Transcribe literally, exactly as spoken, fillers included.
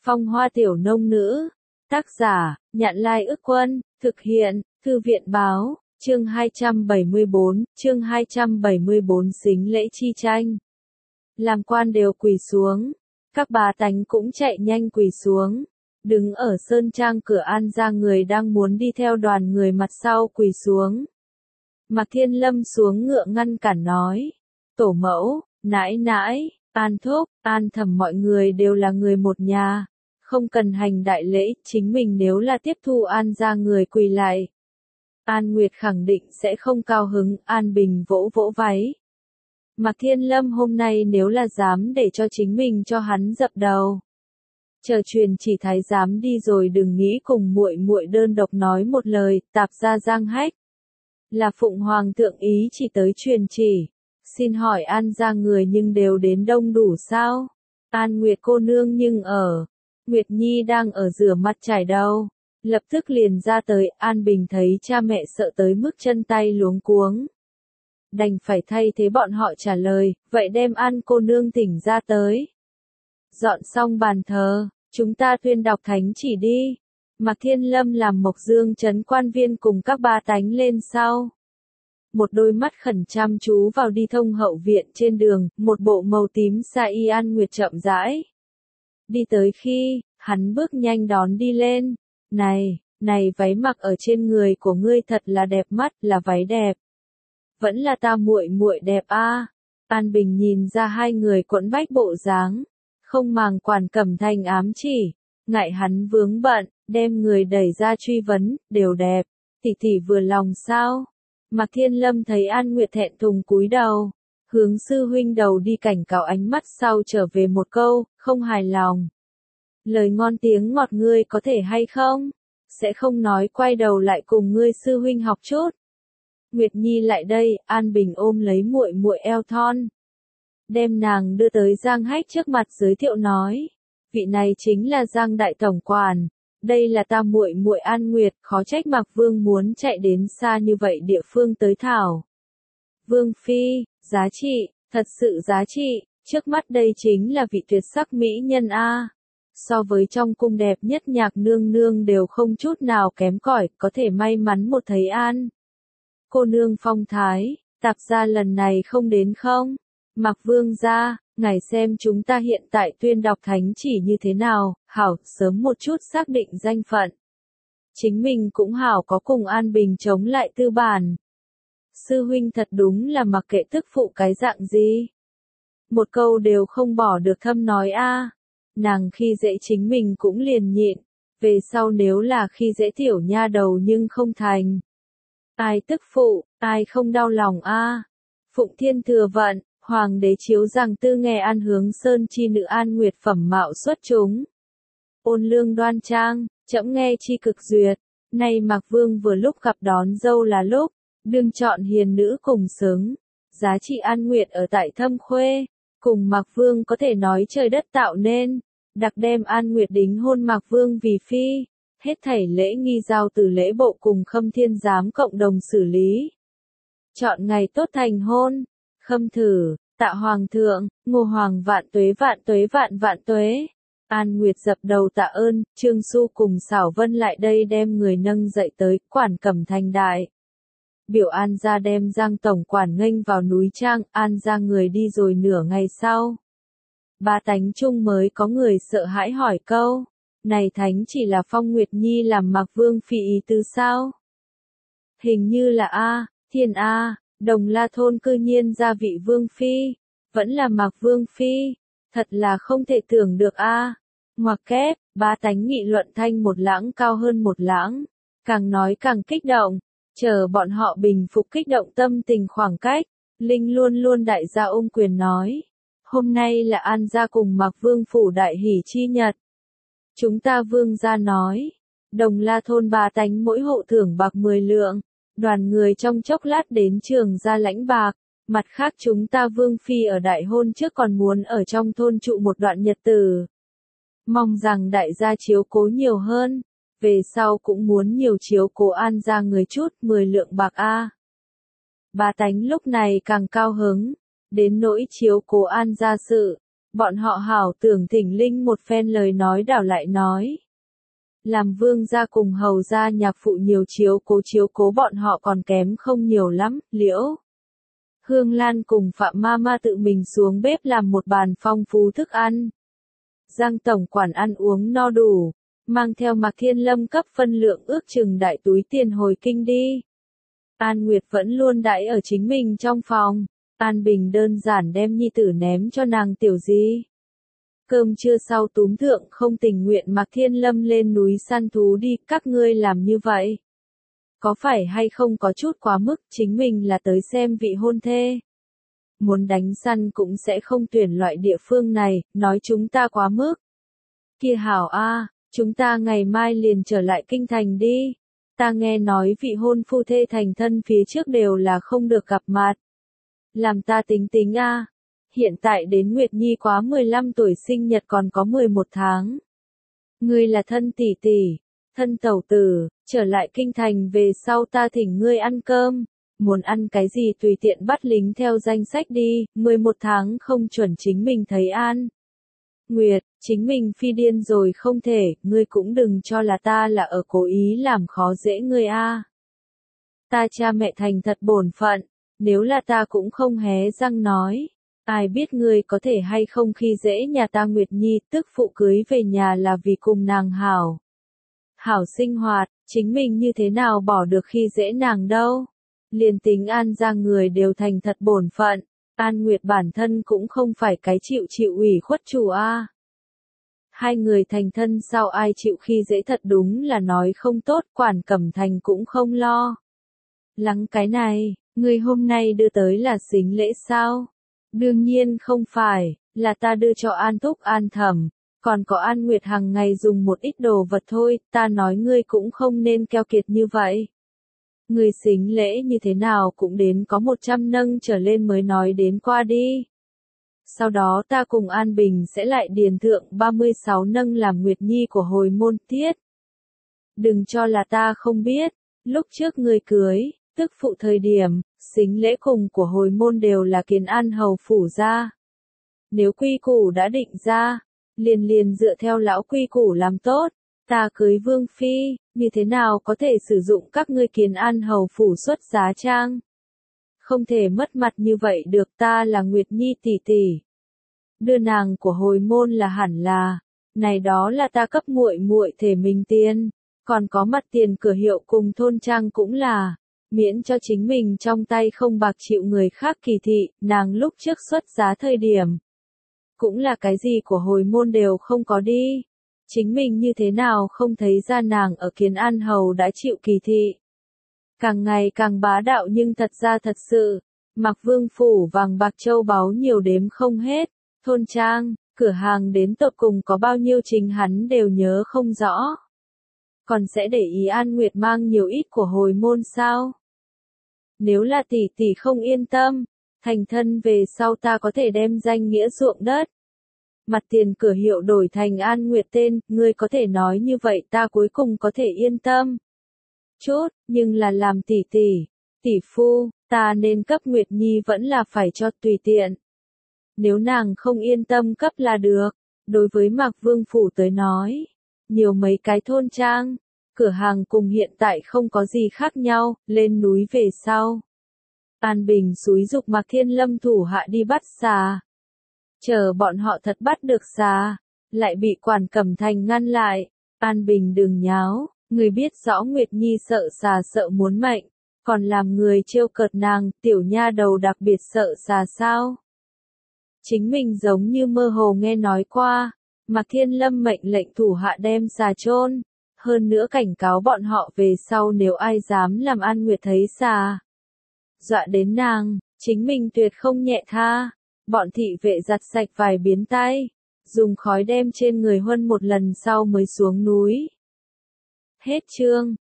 Phong hoa tiểu nông nữ. Tác giả, Nhạn Lai Ức Quân, thực hiện, Thư viện báo, chương hai trăm bảy mươi bốn, chương hai trăm bảy mươi bốn xính lễ chi tranh. Làm quan đều quỳ xuống, các bá tánh cũng chạy nhanh quỳ xuống, đứng ở sơn trang cửa An gia người đang muốn đi theo đoàn người mặt sau quỳ xuống. Mạc Thiên Lâm xuống ngựa ngăn cản nói, tổ mẫu, nãi nãi, An thúc, An thẩm mọi người đều là người một nhà, không cần hành đại lễ, chính mình nếu là tiếp thu An gia người quỳ lại. An Nguyệt khẳng định sẽ không cao hứng, An Bình vỗ vỗ váy. Mạc Thiên Lâm hôm nay nếu là dám để cho chính mình cho hắn dập đầu. Chờ truyền chỉ thái giám đi rồi đừng nghĩ cùng muội muội đơn độc nói một lời, tạp ra giang hách. Là Phụng Hoàng thượng ý chỉ tới truyền chỉ. Xin hỏi An gia người nhưng đều đến đông đủ sao? An Nguyệt cô nương nhưng ở. Nguyệt Nhi đang ở rửa mặt chải đầu. Lập tức liền ra tới, An Bình thấy cha mẹ sợ tới mức chân tay luống cuống. Đành phải thay thế bọn họ trả lời, vậy đem An cô nương thỉnh ra tới. Dọn xong bàn thờ, chúng ta tuyên đọc thánh chỉ đi. Mạc Thiên Lâm làm Mộc Dương trấn quan viên cùng các ba tánh lên sau. Một đôi mắt khẩn chăm chú vào đi thông hậu viện trên đường, một bộ màu tím sa y An Nguyệt chậm rãi. Đi tới khi, hắn bước nhanh đón đi lên. Này, này váy mặc ở trên người của ngươi thật là đẹp mắt, là váy đẹp. Vẫn là ta muội muội đẹp a. À. An Bình nhìn ra hai người quẫn bách bộ dáng, không màng quản Cẩm Thành ám chỉ, ngại hắn vướng bận, đem người đẩy ra truy vấn, đều đẹp, tỷ tỷ vừa lòng sao? Mạc Thiên Lâm thấy An Nguyệt thẹn thùng cúi đầu, hướng sư huynh đầu đi cảnh cáo ánh mắt sau trở về một câu, không hài lòng. Lời ngon tiếng ngọt ngươi có thể hay không? Sẽ không nói quay đầu lại cùng ngươi sư huynh học chút. Nguyệt Nhi lại đây, An Bình ôm lấy muội muội eo thon, đem nàng đưa tới Giang Hách trước mặt giới thiệu nói, vị này chính là Giang đại tổng quản, đây là ta muội muội An Nguyệt, khó trách Mạc Vương muốn chạy đến xa như vậy địa phương tới thảo. Vương phi, giá trị, thật sự giá trị, trước mắt đây chính là vị tuyệt sắc mỹ nhân a. So với trong cung đẹp nhất Nhạc nương nương đều không chút nào kém cỏi, có thể may mắn một thấy An cô nương phong thái, tạp gia lần này không đến không? Mạc Vương gia, ngài xem chúng ta hiện tại tuyên đọc thánh chỉ như thế nào, hảo, sớm một chút xác định danh phận. Chính mình cũng hảo có cùng An Bình chống lại tư bản. Sư huynh thật đúng là mặc kệ tức phụ cái dạng gì. Một câu đều không bỏ được thâm nói a. Nàng khi dễ chính mình cũng liền nhịn, về sau nếu là khi dễ tiểu nha đầu nhưng không thành. Ai tức phụ, ai không đau lòng a. À. Phụng Thiên thừa vận, Hoàng đế chiếu rằng tư nghe An hướng sơn chi nữ An Nguyệt phẩm mạo xuất chúng. Ôn lương đoan trang, trẫm nghe chi cực duyệt, nay Mạc Vương vừa lúc gặp đón dâu là lúc, đương chọn hiền nữ cùng xứng. Giá trị An Nguyệt ở tại Thâm Khuê, cùng Mạc Vương có thể nói trời đất tạo nên, đặc đem An Nguyệt đính hôn Mạc Vương vì phi. Hết thảy lễ nghi giao từ lễ bộ cùng Khâm Thiên giám cộng đồng xử lý. Chọn ngày tốt thành hôn. Khâm thử, tạ hoàng thượng, Ngô hoàng vạn tuế vạn tuế vạn vạn tuế. An Nguyệt dập đầu tạ ơn, Trương Xu cùng Xảo Vân lại đây đem người nâng dậy tới, quản Cẩm Thành đại. Biểu An gia đem Giang tổng quản nghênh vào núi Trang, An gia người đi rồi nửa ngày sau. Ba tánh chung mới có người sợ hãi hỏi câu. Này thánh chỉ là Phong Nguyệt Nhi làm Mạc Vương phi ý tứ sao? Hình như là A, Thiên A, Đồng La thôn cư nhiên gia vị Vương phi, vẫn là Mạc Vương phi, thật là không thể tưởng được A. Ngoặc kép, ba tánh nghị luận thanh một lãng cao hơn một lãng, càng nói càng kích động, chờ bọn họ bình phục kích động tâm tình khoảng cách, Linh luôn luôn đại gia ôm quyền nói, hôm nay là An gia cùng Mạc Vương phủ đại hỷ chi nhật. Chúng ta Vương gia nói, Đồng La thôn ba tánh mỗi hộ thưởng bạc mười lượng, đoàn người trong chốc lát đến trường gia lãnh bạc, mặt khác chúng ta Vương phi ở đại hôn trước còn muốn ở trong thôn trụ một đoạn nhật tử. Mong rằng đại gia chiếu cố nhiều hơn, về sau cũng muốn nhiều chiếu cố An gia người chút, mười lượng bạc a. Ba tánh lúc này càng cao hứng, đến nỗi chiếu cố An gia sự, Bọn họ hảo tưởng thỉnh linh một phen lời nói đảo lại nói. Làm vương gia cùng hầu gia nhạc phụ nhiều chiếu cố chiếu cố bọn họ còn kém không nhiều lắm, Liễu. Hương Lan cùng Phạm Mama tự mình xuống bếp làm một bàn phong phú thức ăn. Giang tổng quản ăn uống no đủ, mang theo Mạc Thiên Lâm cấp phân lượng ước chừng đại túi tiền hồi kinh đi. An Nguyệt vẫn luôn đãi ở chính mình trong phòng, An Bình đơn giản đem nhi tử ném cho nàng tiểu di. Cơm trưa sau túm thượng không tình nguyện Mạc Thiên Lâm lên núi săn thú đi, các ngươi làm như vậy. Có phải hay không có chút quá mức, chính mình là tới xem vị hôn thê. Muốn đánh săn cũng sẽ không tuyển loại địa phương này, nói chúng ta quá mức. Kia hảo a, chúng ta ngày mai liền trở lại kinh thành đi. Ta nghe nói vị hôn phu thê thành thân phía trước đều là không được gặp mặt. Làm ta tính tính a. Hiện tại đến Nguyệt Nhi quá mười lăm tuổi sinh nhật còn có mười một tháng. Ngươi là thân tỷ tỷ, thân tẩu tử, trở lại kinh thành về sau ta thỉnh ngươi ăn cơm. Muốn ăn cái gì tùy tiện bắt lính theo danh sách đi, mười một tháng không chuẩn chính mình thấy an. Nguyệt, chính mình phi điên rồi không thể, ngươi cũng đừng cho là ta là ở cố ý làm khó dễ ngươi a. Ta cha mẹ thành thật bổn phận, nếu là ta cũng không hé răng nói. Ai biết ngươi có thể hay không khi dễ nhà ta Nguyệt Nhi, tức phụ cưới về nhà là vì cùng nàng hảo. Hảo sinh hoạt, chính mình như thế nào bỏ được khi dễ nàng đâu. Liền tính An ra người đều thành thật bổn phận, An Nguyệt bản thân cũng không phải cái chịu chịu ủy khuất chủ a. Hai người thành thân sao ai chịu khi dễ thật đúng là nói không tốt, Quản Cẩm Thành cũng không lo. Lắng cái này, người hôm nay đưa tới là sính lễ sao? Đương nhiên không phải, là ta đưa cho An Thúc An Thẩm, còn có An Nguyệt hàng ngày dùng một ít đồ vật thôi, ta nói ngươi cũng không nên keo kiệt như vậy. Người sính lễ như thế nào cũng đến có một trăm nâng trở lên mới nói đến qua đi. Sau đó ta cùng An Bình sẽ lại điền thượng ba mươi sáu nâng làm Nguyệt Nhi của hồi môn tiết. Đừng cho là ta không biết, lúc trước người cưới, tức phụ thời điểm, sính lễ cùng của hồi môn đều là Kiến An hầu phủ ra. Nếu quy củ đã định ra, liền liền dựa theo lão quy củ làm tốt, ta cưới vương phi, như thế nào có thể sử dụng các ngươi Kiến An hầu phủ xuất giá trang. Không thể mất mặt như vậy được, ta là Nguyệt Nhi tỷ tỷ. Đưa nàng của hồi môn là hẳn là, này đó là ta cấp muội muội thể mình tiền, còn có mặt tiền cửa hiệu cùng thôn trang cũng là, miễn cho chính mình trong tay không bạc chịu người khác kỳ thị, nàng lúc trước xuất giá thời điểm. Cũng là cái gì của hồi môn đều không có đi. Chính mình như thế nào không thấy ra nàng ở Kiến An hầu đã chịu kỳ thị. Càng ngày càng bá đạo nhưng thật ra thật sự, Mặc Vương phủ vàng bạc châu báu nhiều đếm không hết, thôn trang, cửa hàng đến tột cùng có bao nhiêu chính hắn đều nhớ không rõ. Còn sẽ để ý An Nguyệt mang nhiều ít của hồi môn sao? Nếu là tỷ tỷ không yên tâm, thành thân về sau ta có thể đem danh nghĩa ruộng đất. Mặt tiền cửa hiệu đổi thành An Nguyệt tên, ngươi có thể nói như vậy ta cuối cùng có thể yên tâm. Chút, nhưng là làm tỷ tỷ, tỷ phu, ta nên cấp Nguyệt Nhi vẫn là phải cho tùy tiện. Nếu nàng không yên tâm cấp là được, đối với Mạc Vương phủ tới nói, nhiều mấy cái thôn trang, cửa hàng cùng hiện tại không có gì khác nhau, lên núi về sau. An Bình xúi dục Mạc Thiên Lâm thủ hạ đi bắt xà. Chờ bọn họ thật bắt được xà, lại bị Quản Cẩm Thành ngăn lại. An Bình đừng nháo, người biết rõ Nguyệt Nhi sợ xà sợ muốn mệnh, còn làm người trêu cợt nàng, tiểu nha đầu đặc biệt sợ xà sao. Chính mình giống như mơ hồ nghe nói qua, Mạc Thiên Lâm mệnh lệnh thủ hạ đem xà chôn, hơn nữa cảnh cáo bọn họ về sau nếu ai dám làm An Nguyệt thấy xà. Dọa đến nàng, chính mình tuyệt không nhẹ tha, bọn thị vệ giặt sạch vài biến tay, dùng khói đem trên người Huân một lần sau mới xuống núi. Hết chương.